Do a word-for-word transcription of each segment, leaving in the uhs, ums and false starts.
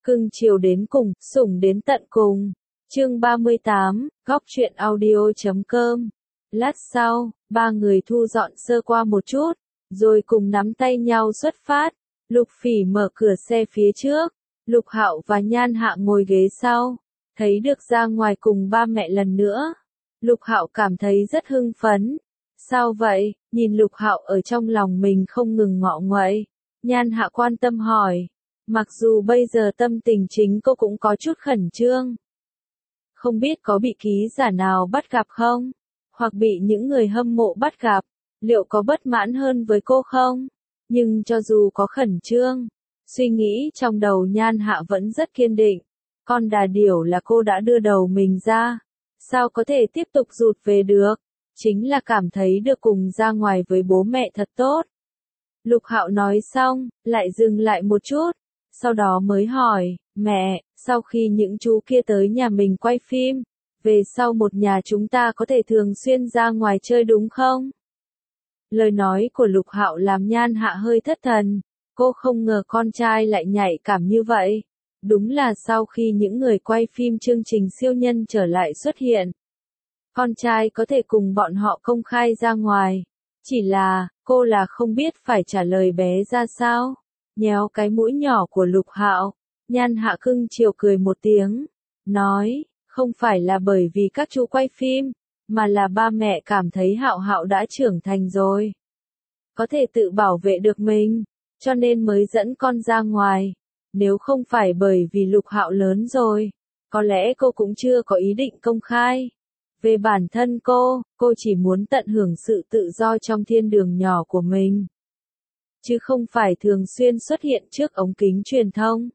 Cưng chiều đến cùng, sủng đến tận cùng. Chương ba mươi tám, góc truyện audio chấm com. Lát sau, ba người thu dọn sơ qua một chút, rồi cùng nắm tay nhau xuất phát. Lục Phỉ mở cửa xe phía trước, Lục Hạo và Nhan Hạ ngồi ghế sau, thấy được ra ngoài cùng ba mẹ lần nữa. Lục Hạo cảm thấy rất hưng phấn. Sao vậy? Nhìn Lục Hạo ở trong lòng mình không ngừng ngọ nguậy, Nhan Hạ quan tâm hỏi. Mặc dù bây giờ tâm tình chính cô cũng có chút khẩn trương. Không biết có bị ký giả nào bắt gặp không? Hoặc bị những người hâm mộ bắt gặp, liệu có bất mãn hơn với cô không? Nhưng cho dù có khẩn trương, suy nghĩ trong đầu Nhan Hạ vẫn rất kiên định. Con đà điểu là cô đã đưa đầu mình ra, sao có thể tiếp tục rụt về được? Chính là cảm thấy được cùng ra ngoài với bố mẹ thật tốt. Lục Hạo nói xong, lại dừng lại một chút, sau đó mới hỏi, mẹ, sau khi những chú kia tới nhà mình quay phim, về sau một nhà chúng ta có thể thường xuyên ra ngoài chơi đúng không? Lời nói của Lục Hạo làm Nhan Hạ hơi thất thần, cô không ngờ con trai lại nhạy cảm như vậy. Đúng là sau khi những người quay phim chương trình siêu nhân trở lại xuất hiện, con trai có thể cùng bọn họ công khai ra ngoài. Chỉ là, cô là không biết phải trả lời bé ra sao. Nhéo cái mũi nhỏ của Lục Hạo, Nhan Hạ cưng chiều cười một tiếng, nói, không phải là bởi vì các chú quay phim, mà là ba mẹ cảm thấy Hạo Hạo đã trưởng thành rồi, có thể tự bảo vệ được mình, cho nên mới dẫn con ra ngoài. Nếu không phải bởi vì Lục Hạo lớn rồi, có lẽ cô cũng chưa có ý định công khai. Về bản thân cô, cô chỉ muốn tận hưởng sự tự do trong thiên đường nhỏ của mình, chứ không phải thường xuyên xuất hiện trước ống kính truyền thông.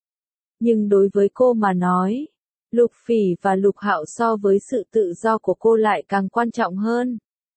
Nhưng đối với cô mà nói, Lục Phỉ và Lục Hạo so với sự tự do của cô lại càng quan trọng hơn.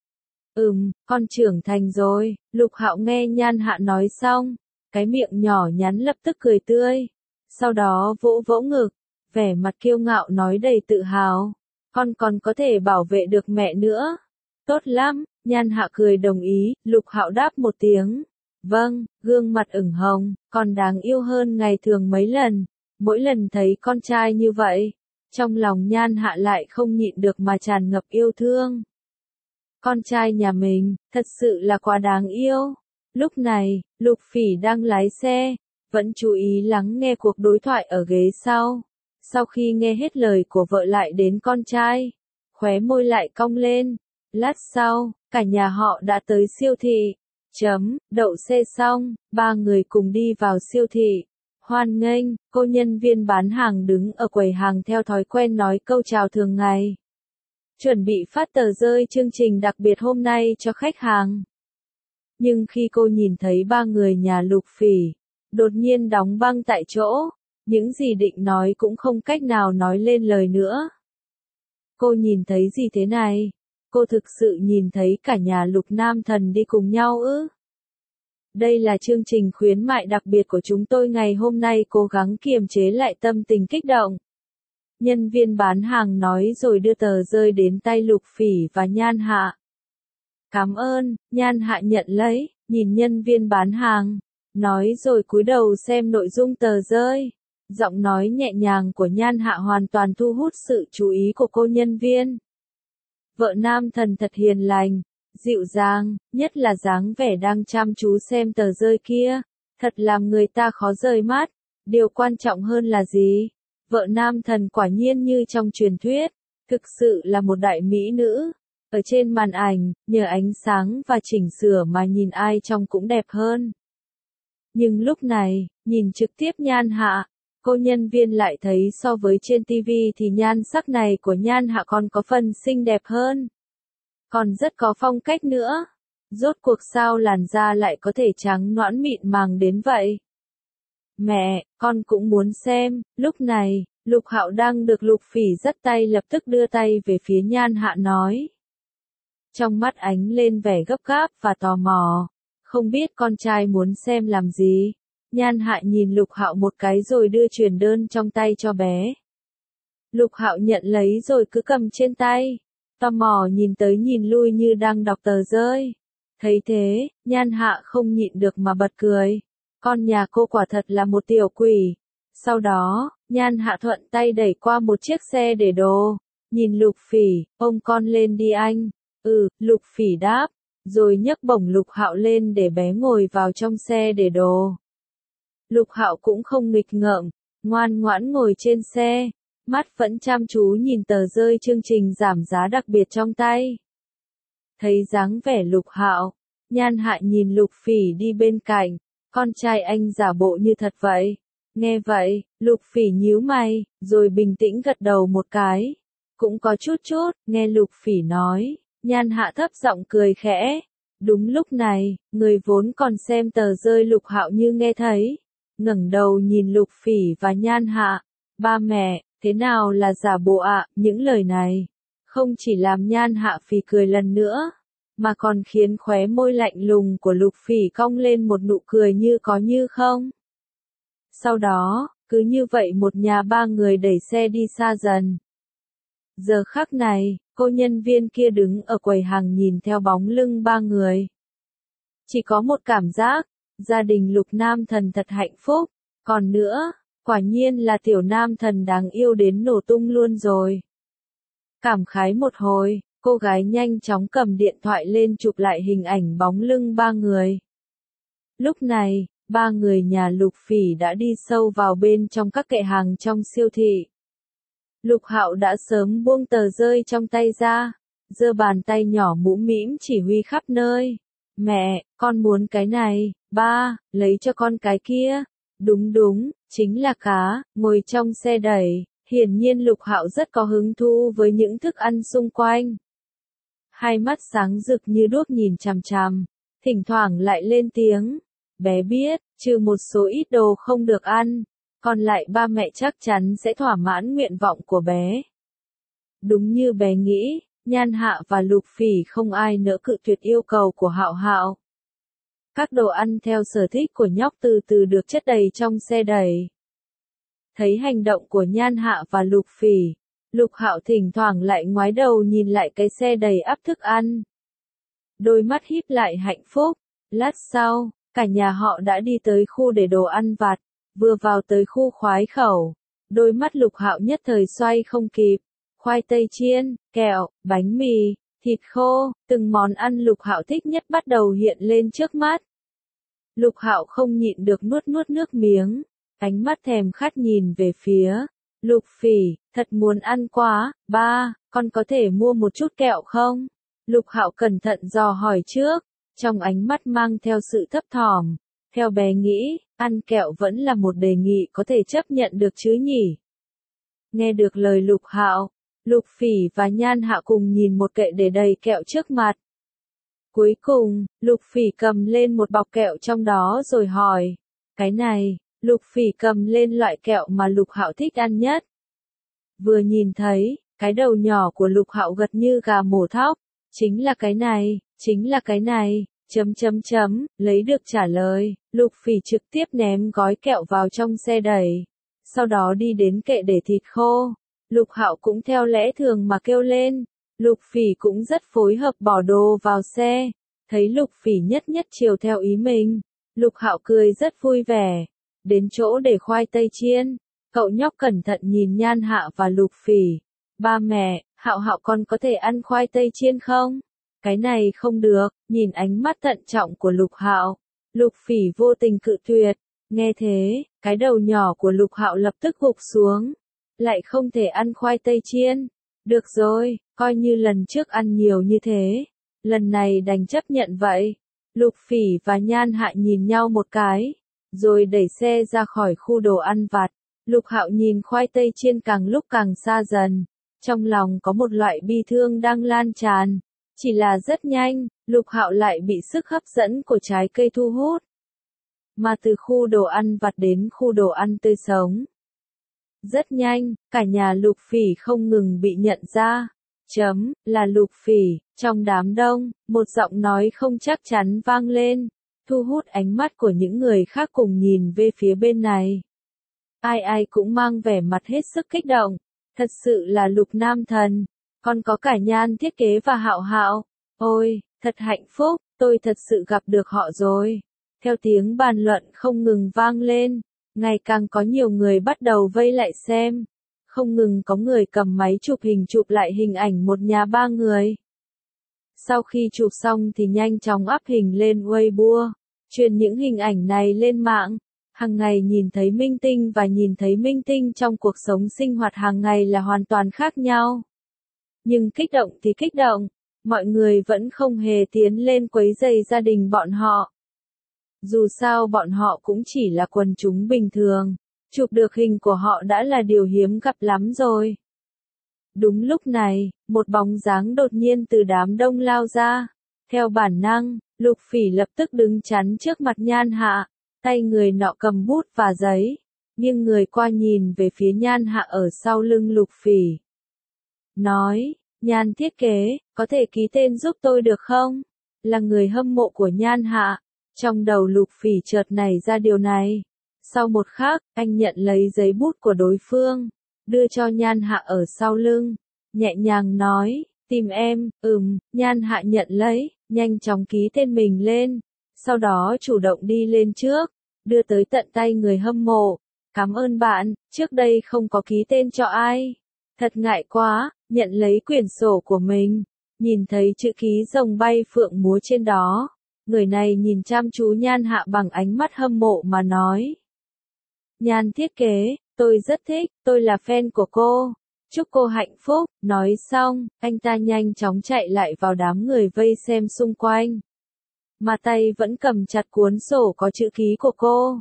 Ừm, con trưởng thành rồi. Lục Hạo nghe Nhan Hạ nói xong, cái miệng nhỏ nhắn lập tức cười tươi, sau đó vỗ vỗ ngực, vẻ mặt kiêu ngạo nói đầy tự hào, con còn có thể bảo vệ được mẹ nữa. Tốt lắm, Nhan Hạ cười đồng ý. Lục Hạo đáp một tiếng, vâng, gương mặt ửng hồng, còn đáng yêu hơn ngày thường mấy lần. Mỗi lần thấy con trai như vậy, trong lòng Nhan Hạ lại không nhịn được mà tràn ngập yêu thương. Con trai nhà mình, thật sự là quá đáng yêu. Lúc này, Lục Phỉ đang lái xe, vẫn chú ý lắng nghe cuộc đối thoại ở ghế sau. Sau khi nghe hết lời của vợ lại đến con trai, khóe môi lại cong lên. Lát sau, cả nhà họ đã tới siêu thị. Chấm, đậu xe xong, ba người cùng đi vào siêu thị. Hoan nghênh, cô nhân viên bán hàng đứng ở quầy hàng theo thói quen nói câu chào thường ngày. Chuẩn bị phát tờ rơi chương trình đặc biệt hôm nay cho khách hàng. Nhưng khi cô nhìn thấy ba người nhà Lục Phỉ, đột nhiên đóng băng tại chỗ, những gì định nói cũng không cách nào nói lên lời nữa. Cô nhìn thấy gì thế này? Cô thực sự nhìn thấy cả nhà Lục Nam Thần đi cùng nhau ư? Đây là chương trình khuyến mại đặc biệt của chúng tôi ngày hôm nay, cố gắng kiềm chế lại tâm tình kích động. Nhân viên bán hàng nói rồi đưa tờ rơi đến tay Lục Phỉ và Nhan Hạ. Cảm ơn, Nhan Hạ nhận lấy, nhìn nhân viên bán hàng, nói rồi cúi đầu xem nội dung tờ rơi. Giọng nói nhẹ nhàng của Nhan Hạ hoàn toàn thu hút sự chú ý của cô nhân viên. Vợ Nam Thần thật hiền lành, dịu dàng, nhất là dáng vẻ đang chăm chú xem tờ rơi kia, thật làm người ta khó rời mắt. Điều quan trọng hơn là gì? Vợ Nam Thần quả nhiên như trong truyền thuyết, thực sự là một đại mỹ nữ. Ở trên màn ảnh, nhờ ánh sáng và chỉnh sửa mà nhìn ai trông cũng đẹp hơn. Nhưng lúc này, nhìn trực tiếp Nhan Hạ, cô nhân viên lại thấy so với trên ti vi thì nhan sắc này của Nhan Hạ còn có phần xinh đẹp hơn. Còn rất có phong cách nữa. Rốt cuộc sao làn da lại có thể trắng nõn mịn màng đến vậy? Mẹ, con cũng muốn xem. Lúc này, Lục Hạo đang được Lục Phỉ dắt tay lập tức đưa tay về phía Nhan Hạ nói. Trong mắt ánh lên vẻ gấp gáp và tò mò. Không biết con trai muốn xem làm gì? Nhan Hạ nhìn Lục Hạo một cái rồi đưa truyền đơn trong tay cho bé. Lục Hạo nhận lấy rồi cứ cầm trên tay, tò mò nhìn tới nhìn lui như đang đọc tờ rơi. Thấy thế, Nhan Hạ không nhịn được mà bật cười. Con nhà cô quả thật là một tiểu quỷ. Sau đó, Nhan Hạ thuận tay đẩy qua một chiếc xe để đồ. Nhìn Lục Phỉ, ôm con lên đi anh. Ừ, Lục Phỉ đáp, rồi nhấc bổng Lục Hạo lên để bé ngồi vào trong xe để đồ. Lục Hạo cũng không nghịch ngợm, ngoan ngoãn ngồi trên xe, mắt vẫn chăm chú nhìn tờ rơi chương trình giảm giá đặc biệt trong tay. Thấy dáng vẻ Lục Hạo, Nhan Hạ nhìn Lục Phỉ đi bên cạnh, con trai anh giả bộ như thật vậy. Nghe vậy, Lục Phỉ nhíu mày, rồi bình tĩnh gật đầu một cái. Cũng có chút chút, nghe Lục Phỉ nói, Nhan Hạ thấp giọng cười khẽ. Đúng lúc này, người vốn còn xem tờ rơi Lục Hạo như nghe thấy, ngẩng đầu nhìn Lục Phỉ và Nhan Hạ. Ba mẹ, thế nào là giả bộ ạ? Những lời này không chỉ làm Nhan Hạ phì cười lần nữa, mà còn khiến khóe môi lạnh lùng của Lục Phỉ cong lên một nụ cười như có như không. Sau đó, cứ như vậy một nhà ba người đẩy xe đi xa dần. Giờ khắc này, cô nhân viên kia đứng ở quầy hàng nhìn theo bóng lưng ba người. Chỉ có một cảm giác, gia đình Lục Nam Thần thật hạnh phúc. Còn nữa, quả nhiên là tiểu nam thần đáng yêu đến nổ tung luôn rồi. Cảm khái một hồi, cô gái nhanh chóng cầm điện thoại lên chụp lại hình ảnh bóng lưng ba người. Lúc này, ba người nhà Lục Phỉ đã đi sâu vào bên trong các kệ hàng trong siêu thị. Lục Hạo đã sớm buông tờ rơi trong tay ra, giơ bàn tay nhỏ mũm mĩm chỉ huy khắp nơi. Mẹ, con muốn cái này, ba, lấy cho con cái kia. Đúng đúng, chính là cá, ngồi trong xe đẩy, hiển nhiên Lục Hạo rất có hứng thú với những thức ăn xung quanh. Hai mắt sáng rực như đuốc nhìn chằm chằm, thỉnh thoảng lại lên tiếng. Bé biết, trừ một số ít đồ không được ăn, còn lại ba mẹ chắc chắn sẽ thỏa mãn nguyện vọng của bé. Đúng như bé nghĩ, Nhan Hạ và Lục Phỉ không ai nỡ cự tuyệt yêu cầu của Hạo Hạo. Các đồ ăn theo sở thích của nhóc từ từ được chất đầy trong xe đẩy. Thấy hành động của Nhan Hạ và Lục Phỉ, Lục Hạo thỉnh thoảng lại ngoái đầu nhìn lại cái xe đầy ắp thức ăn. Đôi mắt híp lại hạnh phúc. Lát sau, cả nhà họ đã đi tới khu để đồ ăn vặt, vừa vào tới khu khoái khẩu. Đôi mắt Lục Hạo nhất thời xoay không kịp. Khoai tây chiên, kẹo, bánh mì, thịt khô, từng món ăn Lục Hạo thích nhất bắt đầu hiện lên trước mắt. Lục Hạo không nhịn được nuốt nuốt nước miếng, ánh mắt thèm khát nhìn về phía Lục Phỉ, thật muốn ăn quá. Ba, con có thể mua một chút kẹo không? Lục Hạo cẩn thận dò hỏi trước, trong ánh mắt mang theo sự thấp thỏm. Theo bé nghĩ, ăn kẹo vẫn là một đề nghị có thể chấp nhận được chứ nhỉ? Nghe được lời Lục Hạo, Lục Phỉ và Nhan Hạ cùng nhìn một kệ để đầy kẹo trước mặt. Cuối cùng, Lục Phỉ cầm lên một bọc kẹo trong đó rồi hỏi. Cái này, Lục Phỉ cầm lên loại kẹo mà Lục Hạo thích ăn nhất. Vừa nhìn thấy, cái đầu nhỏ của Lục Hạo gật như gà mổ thóc. Chính là cái này, chính là cái này, chấm chấm chấm, lấy được trả lời, Lục Phỉ trực tiếp ném gói kẹo vào trong xe đẩy. Sau đó đi đến kệ để thịt khô. Lục Hạo cũng theo lẽ thường mà kêu lên. Lục Phỉ cũng rất phối hợp bỏ đồ vào xe. Thấy Lục Phỉ nhất nhất chiều theo ý mình, Lục Hạo cười rất vui vẻ. Đến chỗ để khoai tây chiên, cậu nhóc cẩn thận nhìn Nhan Hạ và Lục Phỉ. Ba mẹ, Hạo Hạo con có thể ăn khoai tây chiên không? Cái này không được. Nhìn ánh mắt thận trọng của Lục Hạo, Lục Phỉ vô tình cự tuyệt. Nghe thế, cái đầu nhỏ của Lục Hạo lập tức gục xuống. Lại không thể ăn khoai tây chiên. Được rồi, coi như lần trước ăn nhiều như thế, lần này đành chấp nhận vậy. Lục Phỉ và Nhan Hạ nhìn nhau một cái, rồi đẩy xe ra khỏi khu đồ ăn vặt. Lục Hạo nhìn khoai tây chiên càng lúc càng xa dần, trong lòng có một loại bi thương đang lan tràn. Chỉ là rất nhanh, Lục Hạo lại bị sức hấp dẫn của trái cây thu hút. Mà từ khu đồ ăn vặt đến khu đồ ăn tươi sống. Rất nhanh, cả nhà Lục Phỉ không ngừng bị nhận ra. Chấm, là Lục Phỉ. Trong đám đông, một giọng nói không chắc chắn vang lên, thu hút ánh mắt của những người khác cùng nhìn về phía bên này. Ai ai cũng mang vẻ mặt hết sức kích động. Thật sự là Lục Nam Thần. Còn có cả Nhan thiết kế và Hạo Hạo. Ôi, thật hạnh phúc, tôi thật sự gặp được họ rồi. Theo tiếng bàn luận không ngừng vang lên, Ngày càng có nhiều người bắt đầu vây lại xem. Không ngừng có người cầm máy chụp hình chụp lại hình ảnh một nhà ba người. Sau khi chụp xong thì nhanh chóng up hình lên Weibo, truyền những hình ảnh này lên mạng. Hàng ngày nhìn thấy minh tinh và nhìn thấy minh tinh trong cuộc sống sinh hoạt hàng ngày là hoàn toàn khác nhau. Nhưng kích động thì kích động, mọi người vẫn không hề tiến lên quấy rầy gia đình bọn họ. Dù sao bọn họ cũng chỉ là quần chúng bình thường, chụp được hình của họ đã là điều hiếm gặp lắm rồi. Đúng lúc này, một bóng dáng đột nhiên từ đám đông lao ra. Theo bản năng, Lục Phỉ lập tức đứng chắn trước mặt Nhan Hạ, tay người nọ cầm bút và giấy, nghiêng người qua nhìn về phía Nhan Hạ ở sau lưng Lục Phỉ. Nói, Nhan thiết kế, có thể ký tên giúp tôi được không? Là người hâm mộ của Nhan Hạ. Trong đầu Lục Phỉ chợt nảy ra điều này. Sau một khắc, anh nhận lấy giấy bút của đối phương, đưa cho Nhan Hạ ở sau lưng, nhẹ nhàng nói, tìm em, ừm, Nhan Hạ nhận lấy, nhanh chóng ký tên mình lên, sau đó chủ động đi lên trước, đưa tới tận tay người hâm mộ. Cảm ơn bạn, trước đây không có ký tên cho ai. Thật ngại quá, nhận lấy quyển sổ của mình, nhìn thấy chữ ký rồng bay phượng múa trên đó. Người này nhìn chăm chú Nhan Hạ bằng ánh mắt hâm mộ mà nói. Nhan thiết kế, tôi rất thích, tôi là fan của cô. Chúc cô hạnh phúc. Nói xong, anh ta nhanh chóng chạy lại vào đám người vây xem xung quanh. Mà tay vẫn cầm chặt cuốn sổ có chữ ký của cô.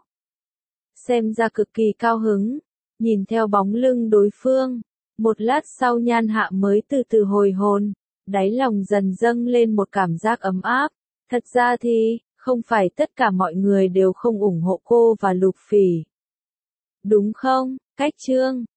Xem ra cực kỳ cao hứng, nhìn theo bóng lưng đối phương. Một lát sau Nhan Hạ mới từ từ hồi hồn, đáy lòng dần dâng lên một cảm giác ấm áp. Thật ra thì, không phải tất cả mọi người đều không ủng hộ cô và Lục Phỉ. Đúng không, Cách Chương?